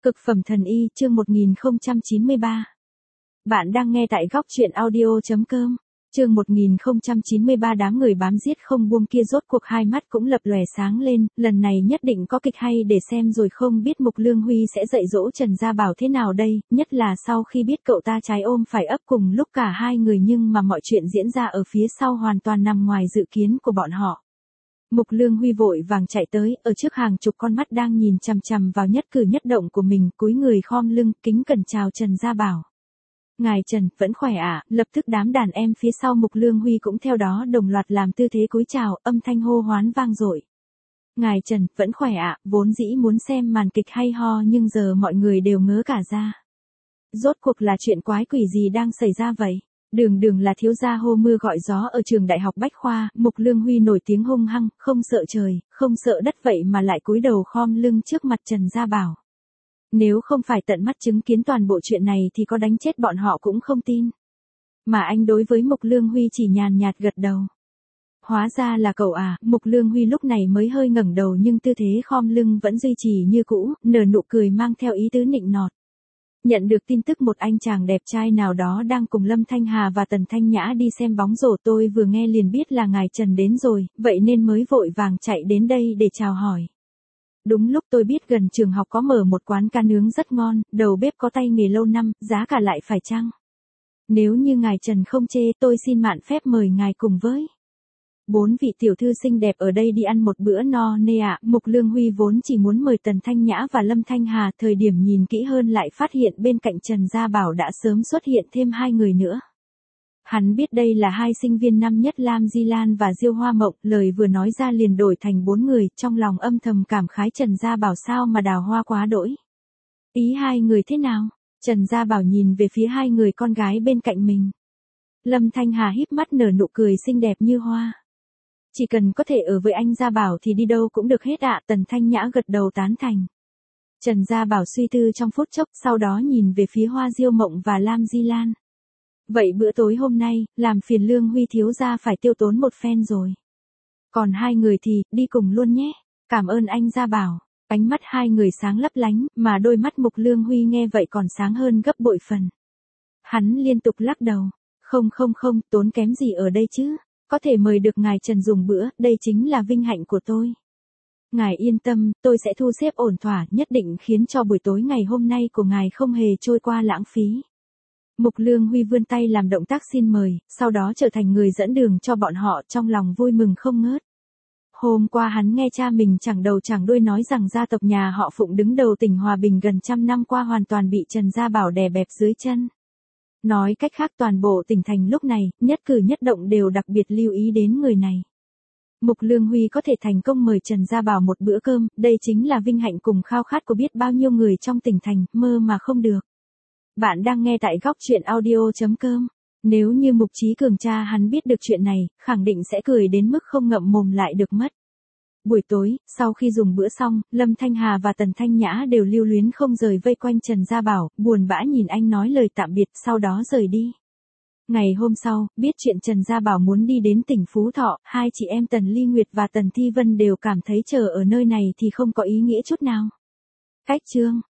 Cực phẩm thần y, chương 1093. Bạn đang nghe tại góc truyện audio.com. Chương 1093 đám người bám giết không buông kia rốt cuộc hai mắt cũng lập lòe sáng lên, lần này nhất định có kịch hay để xem rồi, không biết Mục Lương Huy sẽ dạy dỗ Trần Gia Bảo thế nào đây, nhất là sau khi biết cậu ta trái ôm phải ấp cùng lúc cả hai người, nhưng mà mọi chuyện diễn ra ở phía sau hoàn toàn nằm ngoài dự kiến của bọn họ. Mục Lương Huy vội vàng chạy tới, ở trước hàng chục con mắt đang nhìn chằm chằm vào nhất cử nhất động của mình, cúi người khom lưng, kính cẩn chào Trần Gia Bảo. Ngài Trần, vẫn khỏe ạ? Lập tức đám đàn em phía sau Mục Lương Huy cũng theo đó đồng loạt làm tư thế cúi chào, âm thanh hô hoán vang dội. Ngài Trần, vẫn khỏe ạ? Vốn dĩ muốn xem màn kịch hay ho nhưng giờ mọi người đều ngớ cả ra. Rốt cuộc là chuyện quái quỷ gì đang xảy ra vậy? Đường là thiếu gia hô mưa gọi gió ở trường đại học Bách Khoa, Mục Lương Huy nổi tiếng hung hăng, không sợ trời, không sợ đất vậy mà lại cúi đầu khom lưng trước mặt Trần Gia Bảo. Nếu không phải tận mắt chứng kiến toàn bộ chuyện này thì có đánh chết bọn họ cũng không tin. Mà anh đối với Mục Lương Huy chỉ nhàn nhạt gật đầu. Hóa ra là cậu à, Mục Lương Huy lúc này mới hơi ngẩng đầu nhưng tư thế khom lưng vẫn duy trì như cũ, nở nụ cười mang theo ý tứ nịnh nọt. Nhận được tin tức một anh chàng đẹp trai nào đó đang cùng Lâm Thanh Hà và Tần Thanh Nhã đi xem bóng rổ, tôi vừa nghe liền biết là ngài Trần đến rồi, vậy nên mới vội vàng chạy đến đây để chào hỏi. Đúng lúc tôi biết gần trường học có mở một quán cá nướng rất ngon, đầu bếp có tay nghề lâu năm, giá cả lại phải chăng. Nếu như ngài Trần không chê, tôi xin mạn phép mời ngài cùng với 4 vị tiểu thư xinh đẹp ở đây đi ăn một bữa no nê ạ. Mục Lương Huy vốn chỉ muốn mời Tần Thanh Nhã và Lâm Thanh Hà, thời điểm nhìn kỹ hơn lại phát hiện bên cạnh Trần Gia Bảo đã sớm xuất hiện thêm 2 người nữa. Hắn biết đây là 2 sinh viên năm nhất Lam Di Lan và Diêu Hoa Mộng, lời vừa nói ra liền đổi thành 4 người, trong lòng âm thầm cảm khái Trần Gia Bảo sao mà đào hoa quá đỗi. Ý 2 người thế nào? Trần Gia Bảo nhìn về phía 2 người con gái bên cạnh mình. Lâm Thanh Hà híp mắt nở nụ cười xinh đẹp như hoa. Chỉ cần có thể ở với anh Gia Bảo thì đi đâu cũng được hết ạ. Tần Thanh Nhã gật đầu tán thành. Trần Gia Bảo suy tư trong phút chốc, sau đó nhìn về phía Hoa Diêu Mộng và Lam Di Lan. Vậy bữa tối hôm nay, làm phiền Lương Huy thiếu gia phải tiêu tốn một phen rồi. Còn 2 người thì, đi cùng luôn nhé. Cảm ơn anh Gia Bảo. Ánh mắt 2 người sáng lấp lánh, mà đôi mắt Mục Lương Huy nghe vậy còn sáng hơn gấp bội phần. Hắn liên tục lắc đầu. Không, tốn kém gì ở đây chứ. Có thể mời được ngài Trần dùng bữa, đây chính là vinh hạnh của tôi. Ngài yên tâm, tôi sẽ thu xếp ổn thỏa, nhất định khiến cho buổi tối ngày hôm nay của ngài không hề trôi qua lãng phí. Mục Lương Huy vươn tay làm động tác xin mời, sau đó trở thành người dẫn đường cho bọn họ, trong lòng vui mừng không ngớt. Hôm qua hắn nghe cha mình chẳng đầu chẳng đuôi nói rằng gia tộc nhà họ Phụng đứng đầu tỉnh Hòa Bình gần 100 năm qua hoàn toàn bị Trần Gia Bảo đè bẹp dưới chân. Nói cách khác toàn bộ tỉnh thành lúc này, nhất cử nhất động đều đặc biệt lưu ý đến người này. Mục Lương Huy có thể thành công mời Trần Gia Bảo một bữa cơm, đây chính là vinh hạnh cùng khao khát của biết bao nhiêu người trong tỉnh thành, mơ mà không được. Bạn đang nghe tại góc truyện audio.com. Nếu như Mục Chí Cường cha hắn biết được chuyện này, khẳng định sẽ cười đến mức không ngậm mồm lại được mất. Buổi tối, sau khi dùng bữa xong, Lâm Thanh Hà và Tần Thanh Nhã đều lưu luyến không rời vây quanh Trần Gia Bảo, buồn bã nhìn anh nói lời tạm biệt, sau đó rời đi. Ngày hôm sau, biết chuyện Trần Gia Bảo muốn đi đến tỉnh Phú Thọ, 2 chị em Tần Ly Nguyệt và Tần Thi Vân đều cảm thấy chờ ở nơi này thì không có ý nghĩa chút nào. Cách chương